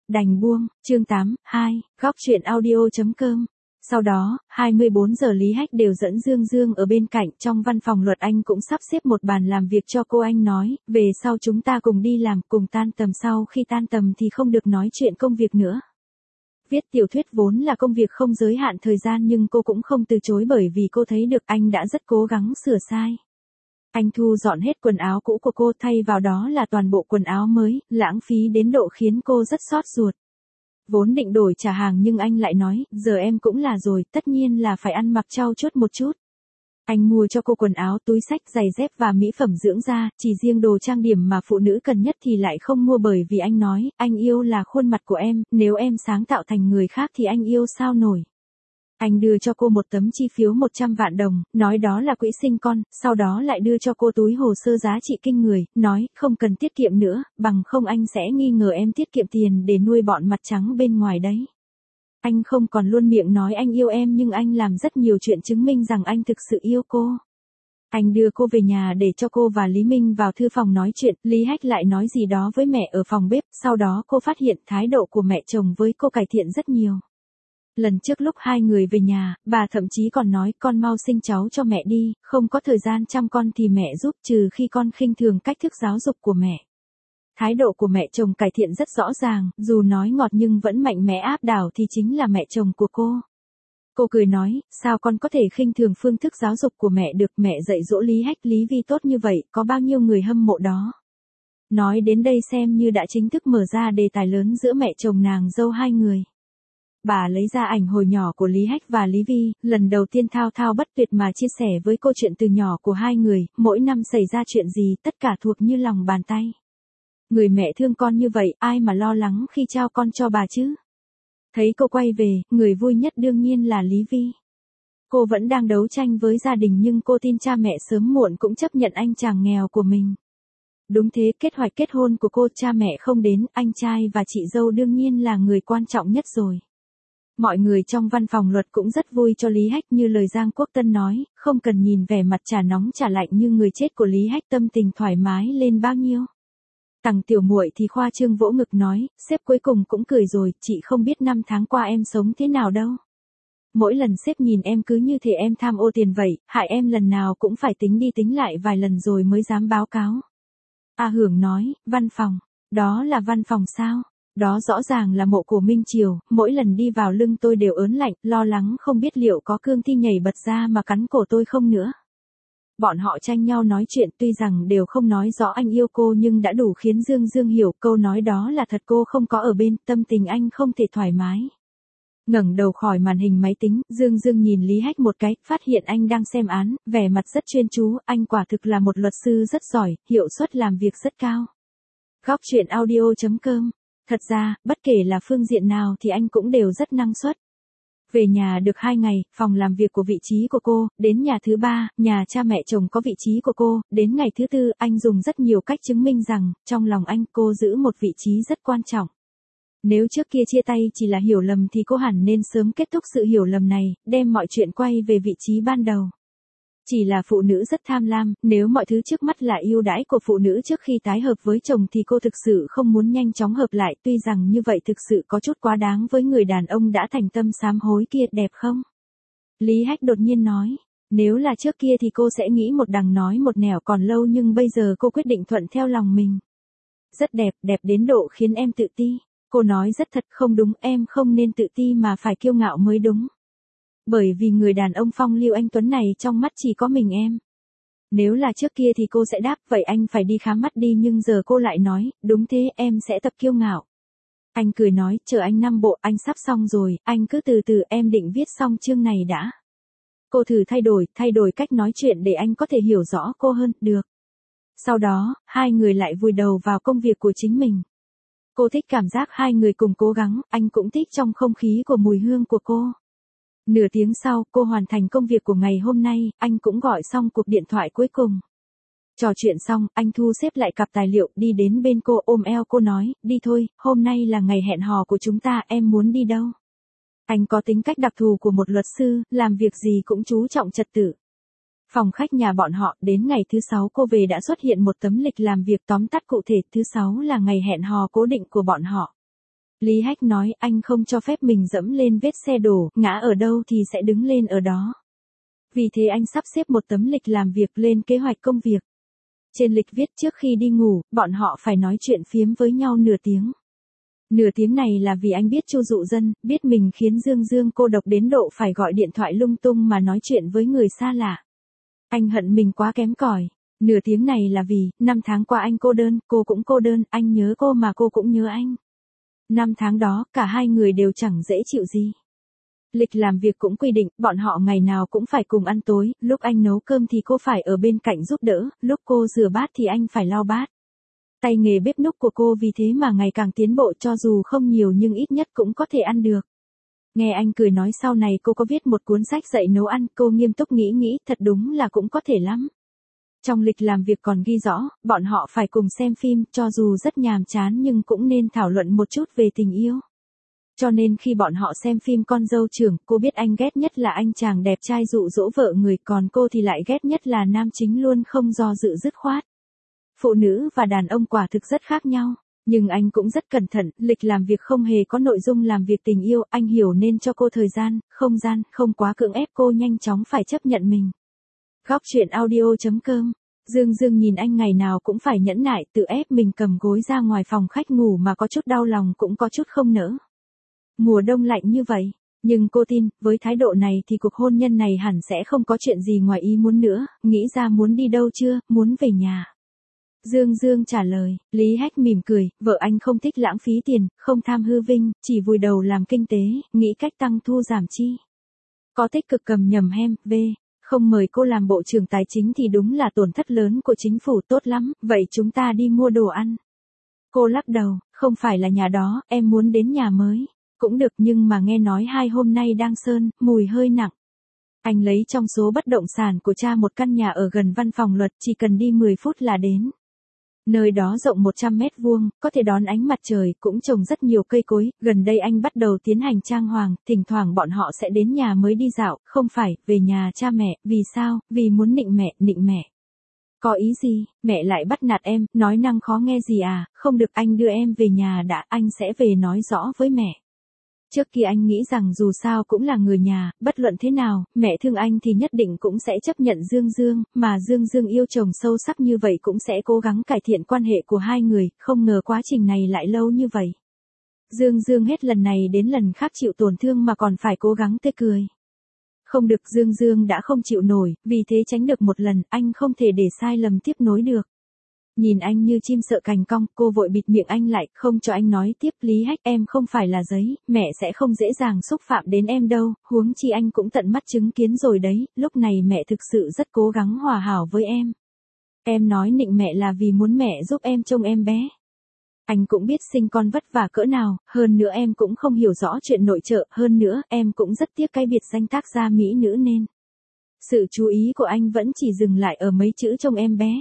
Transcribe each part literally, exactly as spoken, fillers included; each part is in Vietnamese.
đành buông, chương tám, hai, góc chuyện audio.com. Sau đó, hai mươi bốn giờ Lý Hách đều dẫn Dương Dương ở bên cạnh, trong văn phòng luật anh cũng sắp xếp một bàn làm việc cho cô. Anh nói, về sau chúng ta cùng đi làm, cùng tan tầm, sau khi tan tầm thì không được nói chuyện công việc nữa. Viết tiểu thuyết vốn là công việc không giới hạn thời gian, nhưng cô cũng không từ chối bởi vì cô thấy được anh đã rất cố gắng sửa sai. Anh thu dọn hết quần áo cũ của cô, thay vào đó là toàn bộ quần áo mới, lãng phí đến độ khiến cô rất xót ruột. Vốn định đổi trả hàng nhưng anh lại nói, giờ em cũng là rồi, tất nhiên là phải ăn mặc trau chuốt một chút. Anh mua cho cô quần áo, túi xách, giày dép và mỹ phẩm dưỡng da, chỉ riêng đồ trang điểm mà phụ nữ cần nhất thì lại không mua, bởi vì anh nói, anh yêu là khuôn mặt của em, nếu em sáng tạo thành người khác thì anh yêu sao nổi. Anh đưa cho cô một tấm chi phiếu một trăm vạn đồng, nói đó là quỹ sinh con, sau đó lại đưa cho cô túi hồ sơ giá trị kinh người, nói, không cần tiết kiệm nữa, bằng không anh sẽ nghi ngờ em tiết kiệm tiền để nuôi bọn mặt trắng bên ngoài đấy. Anh không còn luôn miệng nói anh yêu em, nhưng anh làm rất nhiều chuyện chứng minh rằng anh thực sự yêu cô. Anh đưa cô về nhà để cho cô và Lý Minh vào thư phòng nói chuyện, Lý Hách lại nói gì đó với mẹ ở phòng bếp, sau đó cô phát hiện thái độ của mẹ chồng với cô cải thiện rất nhiều. Lần trước lúc hai người về nhà, bà thậm chí còn nói, con mau sinh cháu cho mẹ đi, không có thời gian chăm con thì mẹ giúp, trừ khi con khinh thường cách thức giáo dục của mẹ. Thái độ của mẹ chồng cải thiện rất rõ ràng, dù nói ngọt nhưng vẫn mạnh mẽ áp đảo thì chính là mẹ chồng của cô. Cô cười nói, sao con có thể khinh thường phương thức giáo dục của mẹ được, mẹ dạy dỗ Lý Hách, Lý Vi tốt như vậy, có bao nhiêu người hâm mộ đó. Nói đến đây xem như đã chính thức mở ra đề tài lớn giữa mẹ chồng nàng dâu hai người. Bà lấy ra ảnh hồi nhỏ của Lý Hách và Lý Vi, lần đầu tiên thao thao bất tuyệt mà chia sẻ với cô chuyện từ nhỏ của hai người, mỗi năm xảy ra chuyện gì, tất cả thuộc như lòng bàn tay. Người mẹ thương con như vậy, ai mà lo lắng khi trao con cho bà chứ? Thấy cô quay về, người vui nhất đương nhiên là Lý Vi. Cô vẫn đang đấu tranh với gia đình nhưng cô tin cha mẹ sớm muộn cũng chấp nhận anh chàng nghèo của mình. Đúng thế, kế hoạch kết hôn của cô, cha mẹ không đến, anh trai và chị dâu đương nhiên là người quan trọng nhất rồi. Mọi người trong văn phòng luật cũng rất vui cho Lý Hách, như lời Giang Quốc Tân nói, không cần nhìn vẻ mặt chả nóng chả lạnh như người chết của Lý Hách, tâm tình thoải mái lên bao nhiêu. Tằng tiểu muội thì khoa trương vỗ ngực nói, sếp cuối cùng cũng cười rồi, chị không biết năm tháng qua em sống thế nào đâu. Mỗi lần sếp nhìn em cứ như thể em tham ô tiền vậy, hại em lần nào cũng phải tính đi tính lại vài lần rồi mới dám báo cáo. A Hưởng nói, văn phòng, đó là văn phòng sao? Đó rõ ràng là mộ của Minh Triều, mỗi lần đi vào lưng tôi đều ớn lạnh, lo lắng không biết liệu có cương thi nhảy bật ra mà cắn cổ tôi không nữa. Bọn họ tranh nhau nói chuyện, tuy rằng đều không nói rõ anh yêu cô nhưng đã đủ khiến Dương Dương hiểu câu nói đó là thật, cô không có ở bên, tâm tình anh không thể thoải mái. Ngẩng đầu khỏi màn hình máy tính, Dương Dương nhìn Lý Hách một cái, phát hiện anh đang xem án, vẻ mặt rất chuyên chú, anh quả thực là một luật sư rất giỏi, hiệu suất làm việc rất cao. Góc chuyện audio.com. Thật ra, bất kể là phương diện nào thì anh cũng đều rất năng suất. Về nhà được hai ngày, phòng làm việc của vị trí của cô, đến nhà thứ ba, nhà cha mẹ chồng có vị trí của cô, đến ngày thứ tư, anh dùng rất nhiều cách chứng minh rằng, trong lòng anh, cô giữ một vị trí rất quan trọng. Nếu trước kia chia tay chỉ là hiểu lầm thì cô hẳn nên sớm kết thúc sự hiểu lầm này, đem mọi chuyện quay về vị trí ban đầu. Chỉ là phụ nữ rất tham lam, nếu mọi thứ trước mắt là ưu đãi của phụ nữ trước khi tái hợp với chồng thì cô thực sự không muốn nhanh chóng hợp lại, tuy rằng như vậy thực sự có chút quá đáng với người đàn ông đã thành tâm sám hối kia, đẹp không? Lý Hách đột nhiên nói, nếu là trước kia thì cô sẽ nghĩ một đằng nói một nẻo còn lâu, nhưng bây giờ cô quyết định thuận theo lòng mình. Rất đẹp, đẹp đến độ khiến em tự ti. Cô nói rất thật, không đúng, em không nên tự ti mà phải kiêu ngạo mới đúng. Bởi vì người đàn ông phong lưu anh tuấn này trong mắt chỉ có mình em. Nếu là trước kia thì cô sẽ đáp, vậy anh phải đi khám mắt đi, nhưng giờ cô lại nói, đúng thế, em sẽ tập kiêu ngạo. Anh cười nói, chờ anh năm bộ, anh sắp xong rồi, anh cứ từ từ, em định viết xong chương này đã. Cô thử thay đổi, thay đổi cách nói chuyện để anh có thể hiểu rõ cô hơn, được. Sau đó, hai người lại vùi đầu vào công việc của chính mình. Cô thích cảm giác hai người cùng cố gắng, anh cũng thích trong không khí của mùi hương của cô. Nửa tiếng sau, cô hoàn thành công việc của ngày hôm nay, anh cũng gọi xong cuộc điện thoại cuối cùng. Trò chuyện xong, anh thu xếp lại cặp tài liệu, đi đến bên cô, ôm eo cô nói, đi thôi, hôm nay là ngày hẹn hò của chúng ta, em muốn đi đâu? Anh có tính cách đặc thù của một luật sư, làm việc gì cũng chú trọng trật tự. Phòng khách nhà bọn họ, đến ngày thứ sáu cô về đã xuất hiện một tấm lịch làm việc tóm tắt cụ thể, thứ sáu là ngày hẹn hò cố định của bọn họ. Lý Hách nói anh không cho phép mình dẫm lên vết xe đổ, ngã ở đâu thì sẽ đứng lên ở đó. Vì thế anh sắp xếp một tấm lịch làm việc lên kế hoạch công việc. Trên lịch viết trước khi đi ngủ, bọn họ phải nói chuyện phiếm với nhau nửa tiếng. Nửa tiếng này là vì anh biết Chu Dụ Dân, biết mình khiến Dương Dương cô độc đến độ phải gọi điện thoại lung tung mà nói chuyện với người xa lạ. Anh hận mình quá kém cỏi. Nửa tiếng này là vì, năm tháng qua anh cô đơn, cô cũng cô đơn, anh nhớ cô mà cô cũng nhớ anh. Năm tháng đó, cả hai người đều chẳng dễ chịu gì. Lịch làm việc cũng quy định, bọn họ ngày nào cũng phải cùng ăn tối, lúc anh nấu cơm thì cô phải ở bên cạnh giúp đỡ, lúc cô rửa bát thì anh phải lau bát. Tay nghề bếp núc của cô vì thế mà ngày càng tiến bộ, cho dù không nhiều nhưng ít nhất cũng có thể ăn được. Nghe anh cười nói sau này cô có viết một cuốn sách dạy nấu ăn, cô nghiêm túc nghĩ nghĩ, thật đúng là cũng có thể lắm. Trong lịch làm việc còn ghi rõ, bọn họ phải cùng xem phim, cho dù rất nhàm chán nhưng cũng nên thảo luận một chút về tình yêu. Cho nên khi bọn họ xem phim Con dâu trưởng, cô biết anh ghét nhất là anh chàng đẹp trai dụ dỗ vợ người, còn cô thì lại ghét nhất là nam chính luôn không do dự dứt khoát. Phụ nữ và đàn ông quả thực rất khác nhau, nhưng anh cũng rất cẩn thận, lịch làm việc không hề có nội dung làm việc tình yêu, anh hiểu nên cho cô thời gian, không gian, không quá cưỡng ép cô nhanh chóng phải chấp nhận mình. Góc truyện audio chấm com. Dương Dương nhìn anh ngày nào cũng phải nhẫn nại, tự ép mình cầm gối ra ngoài phòng khách ngủ mà có chút đau lòng cũng có chút không nỡ. Mùa đông lạnh như vậy, nhưng cô tin, với thái độ này thì cuộc hôn nhân này hẳn sẽ không có chuyện gì ngoài ý muốn nữa, nghĩ ra muốn đi đâu chưa, muốn về nhà. Dương Dương trả lời, Lý Hách mỉm cười, vợ anh không thích lãng phí tiền, không tham hư vinh, chỉ vùi đầu làm kinh tế, nghĩ cách tăng thu giảm chi. Có tích cực cầm nhầm hem, v. Không mời cô làm bộ trưởng tài chính thì đúng là tổn thất lớn của chính phủ, tốt lắm, vậy chúng ta đi mua đồ ăn. Cô lắc đầu, không phải là nhà đó, em muốn đến nhà mới. Cũng được nhưng mà nghe nói hai hôm nay đang sơn, mùi hơi nặng. Anh lấy trong số bất động sản của cha một căn nhà ở gần văn phòng luật, chỉ cần đi mười phút là đến. Nơi đó rộng một trăm mét vuông, có thể đón ánh mặt trời, cũng trồng rất nhiều cây cối, gần đây anh bắt đầu tiến hành trang hoàng, thỉnh thoảng bọn họ sẽ đến nhà mới đi dạo, không phải, về nhà cha mẹ, vì sao, vì muốn nịnh mẹ, nịnh mẹ. Có ý gì, mẹ lại bắt nạt em, nói năng khó nghe gì à, không được anh đưa em về nhà đã, anh sẽ về nói rõ với mẹ. Trước kia anh nghĩ rằng dù sao cũng là người nhà, bất luận thế nào, mẹ thương anh thì nhất định cũng sẽ chấp nhận Dương Dương, mà Dương Dương yêu chồng sâu sắc như vậy cũng sẽ cố gắng cải thiện quan hệ của hai người, không ngờ quá trình này lại lâu như vậy. Dương Dương hết lần này đến lần khác chịu tổn thương mà còn phải cố gắng tươi cười. Không được, Dương Dương đã không chịu nổi, vì thế tránh được một lần, anh không thể để sai lầm tiếp nối được. Nhìn anh như chim sợ cành cong, cô vội bịt miệng anh lại, không cho anh nói tiếp. Lý Hách, em không phải là giấy, mẹ sẽ không dễ dàng xúc phạm đến em đâu, huống chi anh cũng tận mắt chứng kiến rồi đấy, lúc này mẹ thực sự rất cố gắng hòa hảo với em. Em nói nịnh mẹ là vì muốn mẹ giúp em trông em bé. Anh cũng biết sinh con vất vả cỡ nào, hơn nữa em cũng không hiểu rõ chuyện nội trợ, hơn nữa em cũng rất tiếc cái biệt danh tác gia mỹ nữ nên. Sự chú ý của anh vẫn chỉ dừng lại ở mấy chữ trông em bé.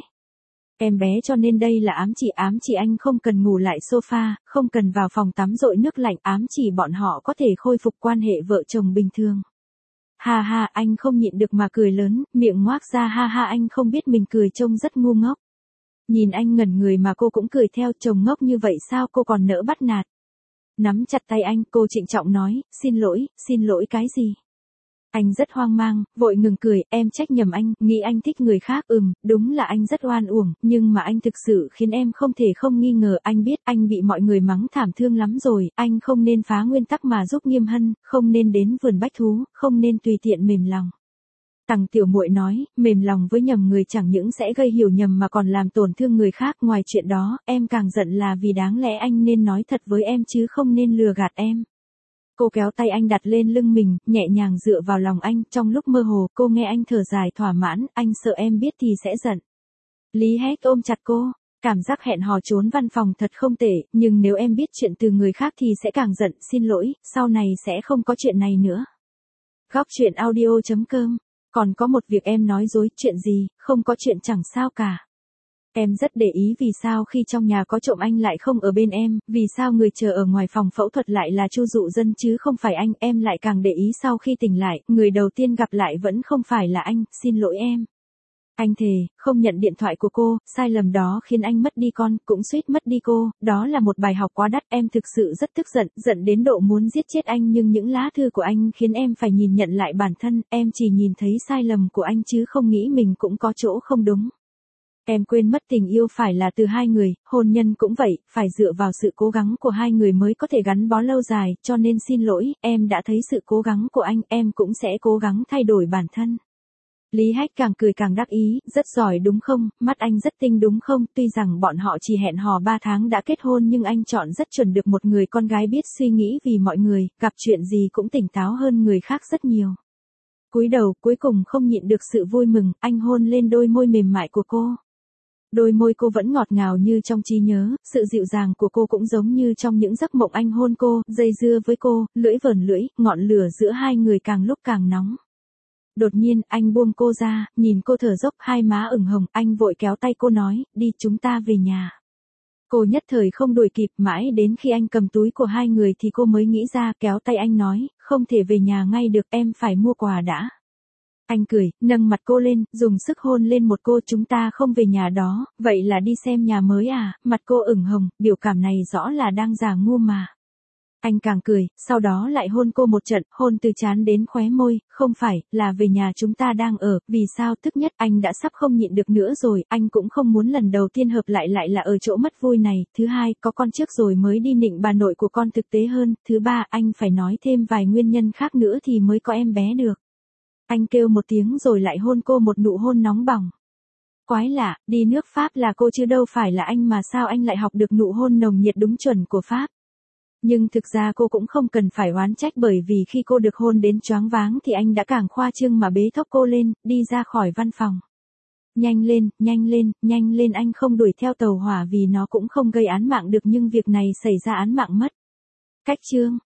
Em bé cho nên đây là ám chỉ, ám chỉ anh không cần ngủ lại sofa, không cần vào phòng tắm dội nước lạnh, ám chỉ bọn họ có thể khôi phục quan hệ vợ chồng bình thường. Ha ha, anh không nhịn được mà cười lớn, miệng ngoác ra ha ha, anh không biết mình cười trông rất ngu ngốc. Nhìn anh ngẩn người mà cô cũng cười theo, chồng ngốc như vậy sao cô còn nỡ bắt nạt. Nắm chặt tay anh, cô trịnh trọng nói, xin lỗi, xin lỗi cái gì? Anh rất hoang mang, vội ngừng cười, em trách nhầm anh, nghĩ anh thích người khác, ừm, đúng là anh rất oan uổng, nhưng mà anh thực sự khiến em không thể không nghi ngờ, anh biết anh bị mọi người mắng thảm thương lắm rồi, anh không nên phá nguyên tắc mà giúp Nghiêm Hân, không nên đến vườn bách thú, không nên tùy tiện mềm lòng. Tằng tiểu muội nói, mềm lòng với nhầm người chẳng những sẽ gây hiểu nhầm mà còn làm tổn thương người khác, ngoài chuyện đó, em càng giận là vì đáng lẽ anh nên nói thật với em chứ không nên lừa gạt em. Cô kéo tay anh đặt lên lưng mình, nhẹ nhàng dựa vào lòng anh, trong lúc mơ hồ, cô nghe anh thở dài thỏa mãn, anh sợ em biết thì sẽ giận. Lý Hách ôm chặt cô, cảm giác hẹn hò trốn văn phòng thật không tệ, nhưng nếu em biết chuyện từ người khác thì sẽ càng giận, xin lỗi, sau này sẽ không có chuyện này nữa. Góc truyện audio chấm com, còn có một việc em nói dối, chuyện gì, không có chuyện chẳng sao cả. Em rất để ý vì sao khi trong nhà có trộm anh lại không ở bên em, vì sao người chờ ở ngoài phòng phẫu thuật lại là Chu Dụ Dân chứ không phải anh, em lại càng để ý sau khi tỉnh lại, người đầu tiên gặp lại vẫn không phải là anh, xin lỗi em. Anh thề, không nhận điện thoại của cô, sai lầm đó khiến anh mất đi con, cũng suýt mất đi cô, đó là một bài học quá đắt, em thực sự rất tức giận, giận đến độ muốn giết chết anh nhưng những lá thư của anh khiến em phải nhìn nhận lại bản thân, em chỉ nhìn thấy sai lầm của anh chứ không nghĩ mình cũng có chỗ không đúng. Em quên mất tình yêu phải là từ hai người, hôn nhân cũng vậy, phải dựa vào sự cố gắng của hai người mới có thể gắn bó lâu dài, cho nên xin lỗi, em đã thấy sự cố gắng của anh, em cũng sẽ cố gắng thay đổi bản thân. Lý Hách càng cười càng đắc ý, rất giỏi đúng không, mắt anh rất tinh đúng không, tuy rằng bọn họ chỉ hẹn hò ba tháng đã kết hôn nhưng anh chọn rất chuẩn được một người con gái biết suy nghĩ vì mọi người, gặp chuyện gì cũng tỉnh táo hơn người khác rất nhiều. Cúi đầu, cuối cùng không nhịn được sự vui mừng, anh hôn lên đôi môi mềm mại của cô. Đôi môi cô vẫn ngọt ngào như trong trí nhớ, sự dịu dàng của cô cũng giống như trong những giấc mộng anh hôn cô, dây dưa với cô, lưỡi vờn lưỡi, ngọn lửa giữa hai người càng lúc càng nóng. Đột nhiên, anh buông cô ra, nhìn cô thở dốc, hai má ửng hồng, anh vội kéo tay cô nói, đi chúng ta về nhà. Cô nhất thời không đuổi kịp, mãi đến khi anh cầm túi của hai người thì cô mới nghĩ ra, kéo tay anh nói, không thể về nhà ngay được, em phải mua quà đã. Anh cười, nâng mặt cô lên, dùng sức hôn lên một cô, chúng ta không về nhà đó, vậy là đi xem nhà mới à, mặt cô ửng hồng, biểu cảm này rõ là đang giả ngu mà. Anh càng cười, sau đó lại hôn cô một trận, hôn từ trán đến khóe môi, không phải, là về nhà chúng ta đang ở, vì sao, tức nhất, anh đã sắp không nhịn được nữa rồi, anh cũng không muốn lần đầu tiên hợp lại lại là ở chỗ mất vui này, thứ hai, có con trước rồi mới đi nịnh bà nội của con thực tế hơn, thứ ba, anh phải nói thêm vài nguyên nhân khác nữa thì mới có em bé được. Anh kêu một tiếng rồi lại hôn cô một nụ hôn nóng bỏng. Quái lạ, đi nước Pháp là cô chứ đâu phải là anh mà sao anh lại học được nụ hôn nồng nhiệt đúng chuẩn của Pháp. Nhưng thực ra cô cũng không cần phải oán trách bởi vì khi cô được hôn đến choáng váng thì anh đã càng khoa trương mà bế thốc cô lên, đi ra khỏi văn phòng. Nhanh lên, nhanh lên, nhanh lên, anh không đuổi theo tàu hỏa vì nó cũng không gây án mạng được nhưng việc này xảy ra án mạng mất. Cách chương